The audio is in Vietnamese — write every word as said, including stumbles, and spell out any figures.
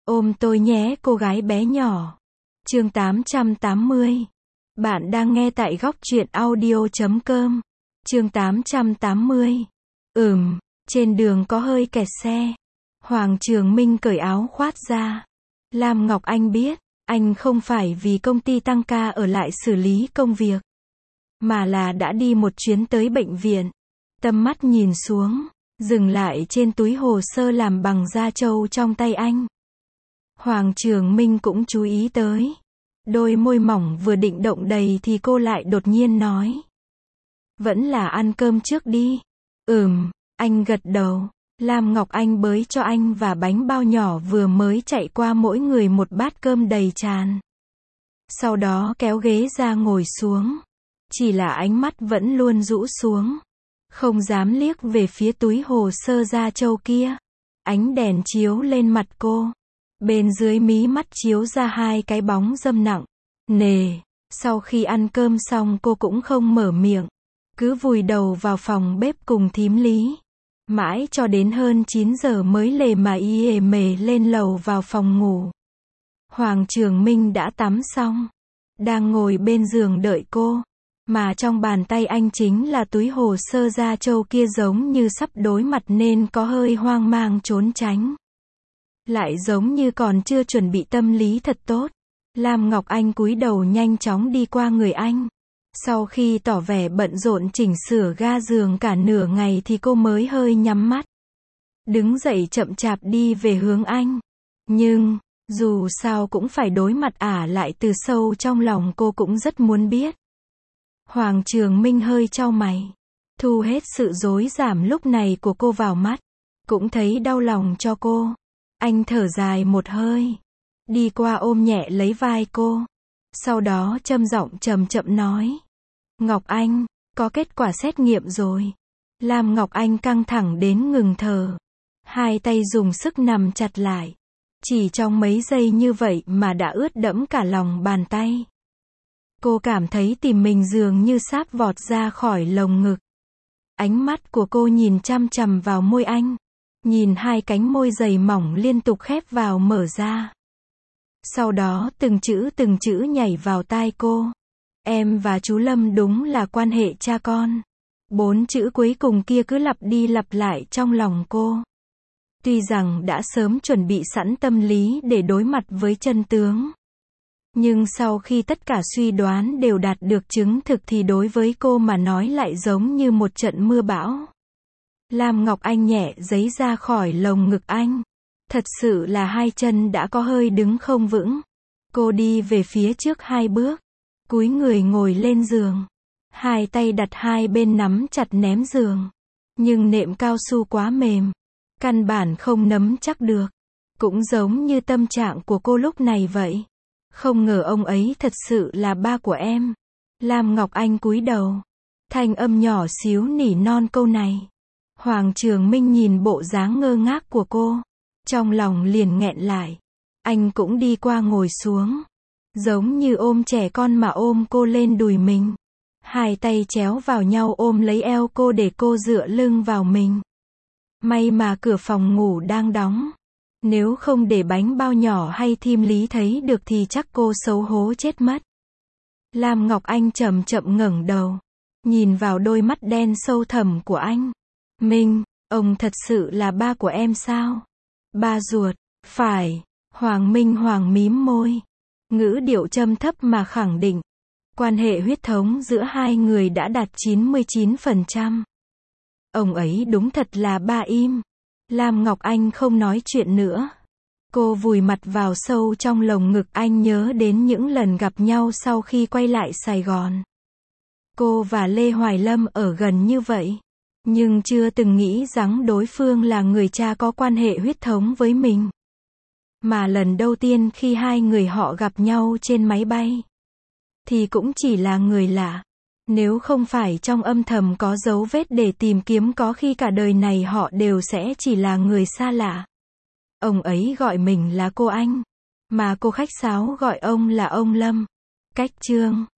Ôm tôi nhé cô gái bé nhỏ. Chương tám trăm tám mươi. Bạn đang nghe tại góc truyện audio chấm com. Chương tám trăm tám mươi. Ừm, trên đường có hơi kẹt xe. Hoàng Trường Minh cởi áo khoác ra. Lam Ngọc Anh biết, anh không phải vì công ty tăng ca ở lại xử lý công việc, mà là đã đi một chuyến tới bệnh viện. Tầm mắt nhìn xuống, dừng lại trên túi hồ sơ làm bằng da trâu trong tay anh. Hoàng Trường Minh cũng chú ý tới. Đôi môi mỏng vừa định động đầy thì cô lại đột nhiên nói. Vẫn là ăn cơm trước đi. Ừm, anh gật đầu. Lam Ngọc Anh bới cho anh và bánh bao nhỏ vừa mới chạy qua mỗi người một bát cơm đầy tràn. Sau đó kéo ghế ra ngồi xuống. Chỉ là ánh mắt vẫn luôn rũ xuống. Không dám liếc về phía túi hồ sơ da trâu kia. Ánh đèn chiếu lên mặt cô. Bên dưới mí mắt chiếu ra hai cái bóng râm nặng nề. Sau khi ăn cơm xong cô cũng không mở miệng, cứ vùi đầu vào phòng bếp cùng thím Lý. Mãi cho đến hơn chín giờ mới lề mà y ề mề lên lầu vào phòng ngủ. Hoàng Trường Minh đã tắm xong, đang ngồi bên giường đợi cô, mà trong bàn tay anh chính là túi hồ sơ da trâu kia, giống như sắp đối mặt nên có hơi hoang mang trốn tránh. Lại giống như còn chưa chuẩn bị tâm lý thật tốt. Lam Ngọc Anh cúi đầu nhanh chóng đi qua người anh. Sau khi tỏ vẻ bận rộn chỉnh sửa ga giường cả nửa ngày thì cô mới hơi nhắm mắt. Đứng dậy chậm chạp đi về hướng anh. Nhưng, dù sao cũng phải đối mặt ả lại từ sâu trong lòng cô cũng rất muốn biết. Hoàng Trường Minh hơi chau mày. Thu hết sự rối rảm lúc này của cô vào mắt. Cũng thấy đau lòng cho cô. Anh thở dài một hơi. Đi qua ôm nhẹ lấy vai cô. Sau đó châm giọng chậm chậm nói. Ngọc Anh, có kết quả xét nghiệm rồi. Lam Ngọc Anh căng thẳng đến ngừng thở. Hai tay dùng sức nằm chặt lại. Chỉ trong mấy giây như vậy mà đã ướt đẫm cả lòng bàn tay. Cô cảm thấy tim mình dường như sắp vọt ra khỏi lồng ngực. Ánh mắt của cô nhìn chăm chằm vào môi anh. Nhìn hai cánh môi dày mỏng liên tục khép vào mở ra. Sau đó từng chữ từng chữ nhảy vào tai cô. Em và chú Lâm đúng là quan hệ cha con. Bốn chữ cuối cùng kia cứ lặp đi lặp lại trong lòng cô. Tuy rằng đã sớm chuẩn bị sẵn tâm lý để đối mặt với chân tướng. Nhưng sau khi tất cả suy đoán đều đạt được chứng thực thì đối với cô mà nói lại giống như một trận mưa bão. Lam Ngọc Anh nhẹ giấy ra khỏi lồng ngực anh. Thật sự là hai chân đã có hơi đứng không vững. Cô đi về phía trước hai bước. Cúi người ngồi lên giường. Hai tay đặt hai bên nắm chặt ném giường. Nhưng nệm cao su quá mềm. Căn bản không nắm chắc được. Cũng giống như tâm trạng của cô lúc này vậy. Không ngờ ông ấy thật sự là ba của em. Lam Ngọc Anh cúi đầu. Thanh âm nhỏ xíu nỉ non câu này. Hoàng Trường Minh nhìn bộ dáng ngơ ngác của cô. Trong lòng liền nghẹn lại. Anh cũng đi qua ngồi xuống. Giống như ôm trẻ con mà ôm cô lên đùi mình. Hai tay chéo vào nhau ôm lấy eo cô để cô dựa lưng vào mình. May mà cửa phòng ngủ đang đóng. Nếu không để bánh bao nhỏ hay thím Lý thấy được thì chắc cô xấu hổ chết mất. Lam Ngọc Anh chậm chậm ngẩng đầu. Nhìn vào đôi mắt đen sâu thẳm của anh. Minh, ông thật sự là ba của em sao? Ba ruột, phải. Hoàng Minh Hoàng mím môi. Ngữ điệu trầm thấp mà khẳng định. Quan hệ huyết thống giữa hai người đã đạt chín mươi chín phần trăm. Ông ấy đúng thật là ba im. Lam Ngọc Anh không nói chuyện nữa. Cô vùi mặt vào sâu trong lồng ngực anh, nhớ đến những lần gặp nhau sau khi quay lại Sài Gòn. Cô và Lê Hoài Lâm ở gần như vậy. Nhưng chưa từng nghĩ rằng đối phương là người cha có quan hệ huyết thống với mình. Mà lần đầu tiên khi hai người họ gặp nhau trên máy bay, thì cũng chỉ là người lạ. Nếu không phải trong âm thầm có dấu vết để tìm kiếm, có khi cả đời này họ đều sẽ chỉ là người xa lạ. Ông ấy gọi mình là cô Anh, mà cô khách sáo gọi ông là ông Lâm. Cách chương